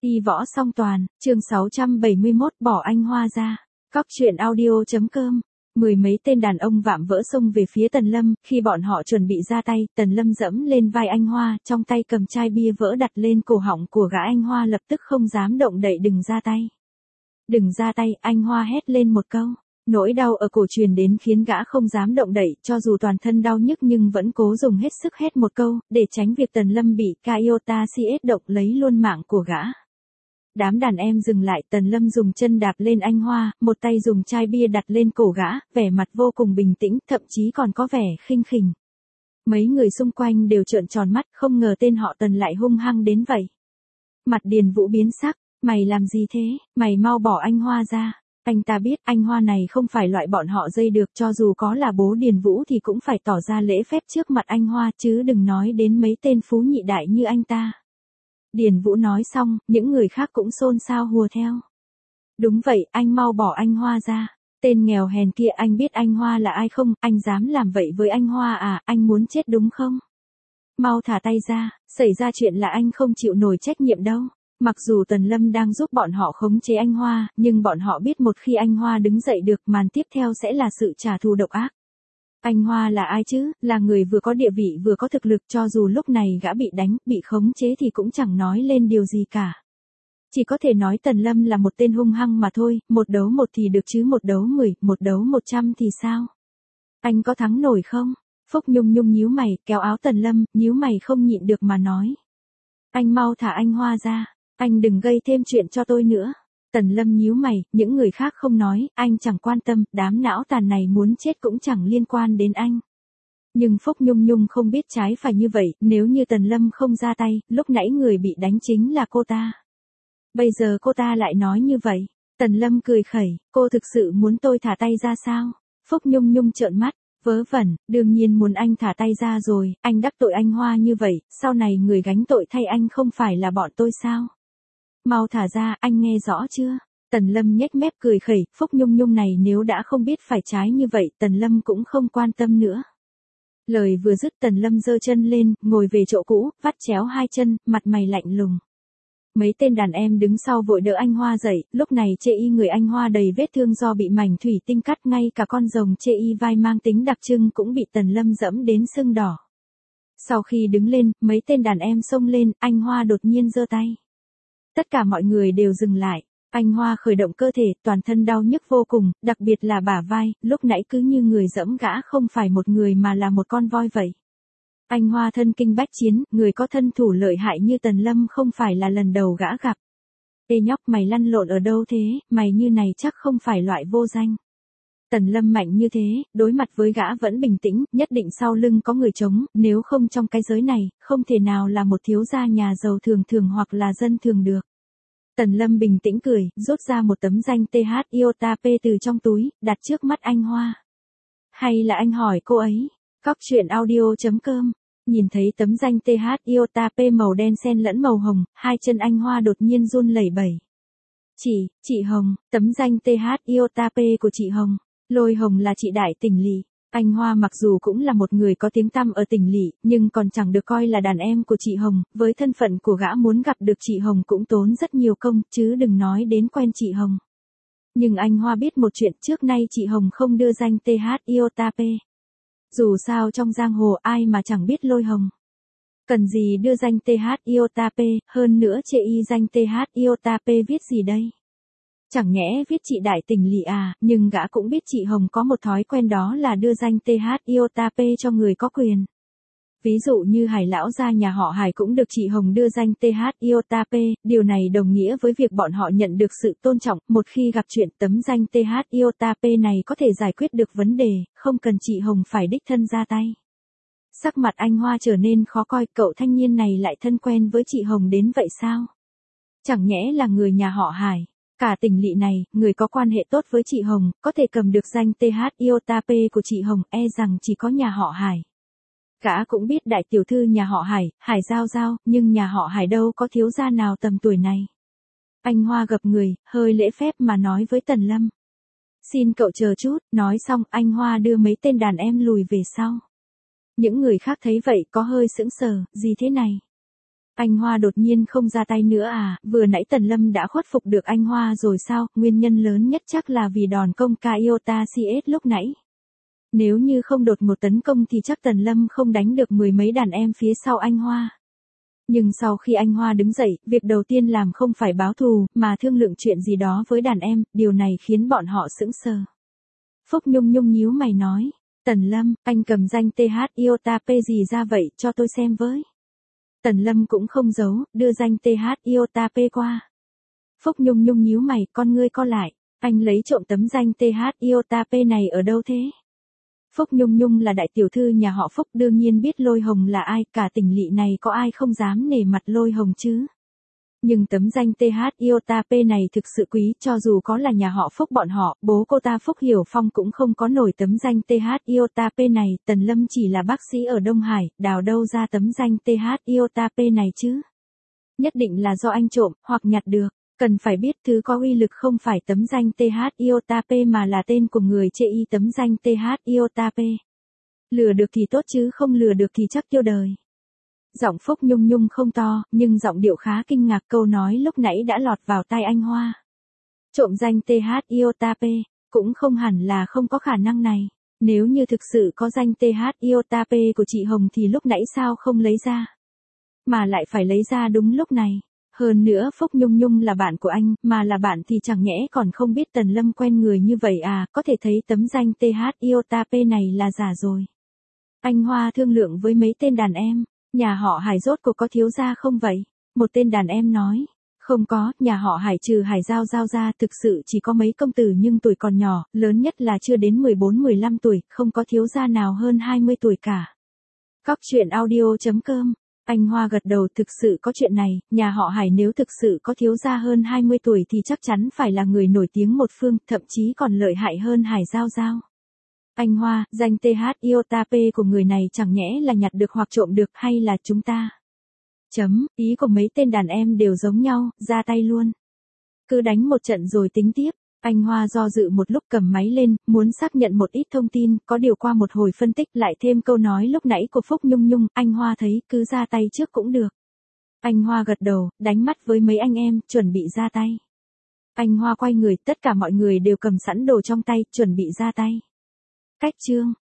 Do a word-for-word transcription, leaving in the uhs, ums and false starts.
Y võ song toàn, chương sáu trăm bảy mươi mốt bỏ anh Hoa ra. Cóc truyện audio chấm com. Mười mấy tên đàn ông vạm vỡ xông về phía Tần Lâm, khi bọn họ chuẩn bị ra tay, Tần Lâm dẫm lên vai anh Hoa, trong tay cầm chai bia vỡ đặt lên cổ họng của gã. Anh Hoa lập tức không dám động đậy. Đừng ra tay. Đừng ra tay, anh Hoa hét lên một câu. Nỗi đau ở cổ truyền đến khiến gã không dám động đậy, cho dù toàn thân đau nhức nhưng vẫn cố dùng hết sức hét một câu, để tránh việc Tần Lâm bị Kaiota xê ét động lấy luôn mạng của gã. Đám đàn em dừng lại, Tần Lâm dùng chân đạp lên anh Hoa, một tay dùng chai bia đặt lên cổ gã, vẻ mặt vô cùng bình tĩnh, thậm chí còn có vẻ khinh khỉnh. Mấy người xung quanh đều trợn tròn mắt, không ngờ tên họ Tần lại hung hăng đến vậy. Mặt Điền Vũ biến sắc, mày làm gì thế, mày mau bỏ anh Hoa ra. Anh ta biết anh Hoa này không phải loại bọn họ dây được, cho dù có là bố Điền Vũ thì cũng phải tỏ ra lễ phép trước mặt anh Hoa, chứ đừng nói đến mấy tên phú nhị đại như anh ta. Điền Vũ nói xong, những người khác cũng xôn xao hùa theo. Đúng vậy, anh mau bỏ anh Hoa ra. Tên nghèo hèn kia, anh biết anh Hoa là ai không, anh dám làm vậy với anh Hoa à, anh muốn chết đúng không? Mau thả tay ra, xảy ra chuyện là anh không chịu nổi trách nhiệm đâu. Mặc dù Tần Lâm đang giúp bọn họ khống chế anh Hoa, nhưng bọn họ biết một khi anh Hoa đứng dậy được, màn tiếp theo sẽ là sự trả thù độc ác. Anh Hoa là ai chứ, là người vừa có địa vị vừa có thực lực, cho dù lúc này gã bị đánh, bị khống chế thì cũng chẳng nói lên điều gì cả. Chỉ có thể nói Tần Lâm là một tên hung hăng mà thôi, một đấu một thì được chứ một đấu mười, một đấu một trăm thì sao? Anh có thắng nổi không? Phúc Nhung Nhung nhíu mày, kéo áo Tần Lâm, nhíu mày không nhịn được mà nói. Anh mau thả anh Hoa ra, anh đừng gây thêm chuyện cho tôi nữa. Tần Lâm nhíu mày, những người khác không nói, anh chẳng quan tâm, đám não tàn này muốn chết cũng chẳng liên quan đến anh. Nhưng Phúc Nhung Nhung không biết trái phải như vậy, nếu như Tần Lâm không ra tay, lúc nãy người bị đánh chính là cô ta. Bây giờ cô ta lại nói như vậy. Tần Lâm cười khẩy, cô thực sự muốn tôi thả tay ra sao? Phúc Nhung Nhung trợn mắt, vớ vẩn, đương nhiên muốn anh thả tay ra rồi, anh đắc tội anh Hoa như vậy, sau này người gánh tội thay anh không phải là bọn tôi sao? Mau thả ra, anh nghe rõ chưa? Tần Lâm nhếch mép cười khẩy, Phúc Nhung Nhung này nếu đã không biết phải trái như vậy, Tần Lâm cũng không quan tâm nữa. Lời vừa dứt, Tần Lâm giơ chân lên, ngồi về chỗ cũ, vắt chéo hai chân, mặt mày lạnh lùng. Mấy tên đàn em đứng sau vội đỡ anh Hoa dậy, lúc này chê y người anh Hoa đầy vết thương do bị mảnh thủy tinh cắt, ngay cả con rồng chê y vai mang tính đặc trưng cũng bị Tần Lâm dẫm đến sưng đỏ. Sau khi đứng lên, mấy tên đàn em xông lên, anh Hoa đột nhiên giơ tay. Tất cả mọi người đều dừng lại, anh Hoa khởi động cơ thể, toàn thân đau nhức vô cùng, đặc biệt là bả vai, lúc nãy cứ như người dẫm gã không phải một người mà là một con voi vậy. Anh Hoa thân kinh bách chiến, người có thân thủ lợi hại như Tần Lâm không phải là lần đầu gã gặp. Ê nhóc, mày lăn lộn ở đâu thế, mày như này chắc không phải loại vô danh. Tần Lâm mạnh như thế, đối mặt với gã vẫn bình tĩnh, nhất định sau lưng có người chống, nếu không trong cái giới này, không thể nào là một thiếu gia nhà giàu thường thường hoặc là dân thường được. Tần Lâm bình tĩnh cười, rút ra một tấm danh tê hát Iota P từ trong túi, đặt trước mắt anh Hoa. Hay là anh hỏi cô ấy? Cóc truyện audio chấm com. Nhìn thấy tấm danh tê hát Iota P màu đen xen lẫn màu hồng, hai chân anh Hoa đột nhiên run lẩy bẩy. Chị, chị Hồng, tấm danh tê hát Iota P của chị Hồng. Lôi Hồng là chị đại tỉnh lỵ. Anh Hoa mặc dù cũng là một người có tiếng tăm ở tỉnh lỵ, nhưng còn chẳng được coi là đàn em của chị Hồng, với thân phận của gã muốn gặp được chị Hồng cũng tốn rất nhiều công, chứ đừng nói đến quen chị Hồng. Nhưng anh Hoa biết một chuyện, trước nay chị Hồng không đưa danh tê hát Iota P. Dù sao trong giang hồ ai mà chẳng biết Lôi Hồng. Cần gì đưa danh tê hát Iota P, hơn nữa chê y danh tê hát Iota P viết gì đây? Chẳng nhẽ viết chị đại tỉnh lỵ à, nhưng gã cũng biết chị Hồng có một thói quen, đó là đưa danh tê hát Iota P cho người có quyền. Ví dụ như Hải lão gia nhà họ Hải cũng được chị Hồng đưa danh tê hát Iota P, điều này đồng nghĩa với việc bọn họ nhận được sự tôn trọng, một khi gặp chuyện tấm danh tê hát Iota P này có thể giải quyết được vấn đề, không cần chị Hồng phải đích thân ra tay. Sắc mặt anh Hoa trở nên khó coi, cậu thanh niên này lại thân quen với chị Hồng đến vậy sao? Chẳng nhẽ là người nhà họ Hải. Cả tỉnh lỵ này, người có quan hệ tốt với chị Hồng, có thể cầm được danh tê hát Iota P của chị Hồng, e rằng chỉ có nhà họ Hải. Gã cũng biết đại tiểu thư nhà họ Hải, Hải Giao Giao, nhưng nhà họ Hải đâu có thiếu gia nào tầm tuổi này. Anh Hoa gập người, hơi lễ phép mà nói với Tần Lâm. Xin cậu chờ chút, nói xong anh Hoa đưa mấy tên đàn em lùi về sau. Những người khác thấy vậy có hơi sững sờ, gì thế này? Anh Hoa đột nhiên không ra tay nữa à, vừa nãy Tần Lâm đã khuất phục được anh Hoa rồi sao, nguyên nhân lớn nhất chắc là vì đòn công Kaiota xê ét lúc nãy. Nếu như không đột ngột tấn công thì chắc Tần Lâm không đánh được mười mấy đàn em phía sau anh Hoa. Nhưng sau khi anh Hoa đứng dậy, việc đầu tiên làm không phải báo thù, mà thương lượng chuyện gì đó với đàn em, điều này khiến bọn họ sững sờ. Phúc Nhung Nhung nhíu mày nói, Tần Lâm, anh cầm danh tê hát Iota P gì ra vậy, cho tôi xem với. Tần Lâm cũng không giấu, đưa danh tê hát Iota P qua. Phúc Nhung Nhung nhíu mày, con ngươi co lại, anh lấy trộm tấm danh tê hát Iota P này ở đâu thế? Phúc Nhung Nhung là đại tiểu thư nhà họ Phúc, đương nhiên biết Lôi Hồng là ai, cả tỉnh lỵ này có ai không dám nể mặt Lôi Hồng chứ. Nhưng tấm danh tê hát Iota P này thực sự quý, cho dù có là nhà họ Phúc bọn họ, bố cô ta Phúc Hiểu Phong cũng không có nổi tấm danh tê hát Iota P này, Tần Lâm chỉ là bác sĩ ở Đông Hải, đào đâu ra tấm danh tê hát Iota P này chứ. Nhất định là do anh trộm, hoặc nhặt được. Cần phải biết thứ có uy lực không phải tấm danh tê hát Iota P mà là tên của người chê y tấm danh tê hát Iota P. Lừa được thì tốt chứ không lừa được thì chắc tiêu đời. Giọng Phúc Nhung Nhung không to, nhưng giọng điệu khá kinh ngạc, câu nói lúc nãy đã lọt vào tai anh Hoa. Trộm danh tê hát Iota P, cũng không hẳn là không có khả năng này. Nếu như thực sự có danh tê hát Iota P của chị Hồng thì lúc nãy sao không lấy ra? Mà lại phải lấy ra đúng lúc này. Hơn nữa Phúc Nhung Nhung là bạn của anh, mà là bạn thì chẳng nhẽ còn không biết Tần Lâm quen người như vậy à, có thể thấy tấm danh tê hát Iota P này là giả rồi. Anh Hoa thương lượng với mấy tên đàn em, nhà họ Hải rốt cuộc có thiếu gia không vậy? Một tên đàn em nói, không có, nhà họ Hải trừ Hải Giao Giao ra thực sự chỉ có mấy công tử nhưng tuổi còn nhỏ, lớn nhất là chưa đến mười bốn mười lăm tuổi, không có thiếu gia nào hơn hai mươi tuổi cả. Cóc truyện audio chấm com. Anh Hoa gật đầu, thực sự có chuyện này, nhà họ Hải nếu thực sự có thiếu gia hơn hai mươi tuổi thì chắc chắn phải là người nổi tiếng một phương, thậm chí còn lợi hại hơn Hải Giao Giao. Anh Hoa, danh tê hát Iota P của người này chẳng nhẽ là nhặt được hoặc trộm được hay là chúng ta? Chấm, ý của mấy tên đàn em đều giống nhau, ra tay luôn. Cứ đánh một trận rồi tính tiếp. Anh Hoa do dự một lúc cầm máy lên, muốn xác nhận một ít thông tin, có điều qua một hồi phân tích lại thêm câu nói lúc nãy của Phúc Nhung Nhung, anh Hoa thấy cứ ra tay trước cũng được. Anh Hoa gật đầu, đánh mắt với mấy anh em, chuẩn bị ra tay. Anh Hoa quay người, tất cả mọi người đều cầm sẵn đồ trong tay, chuẩn bị ra tay. Cách chương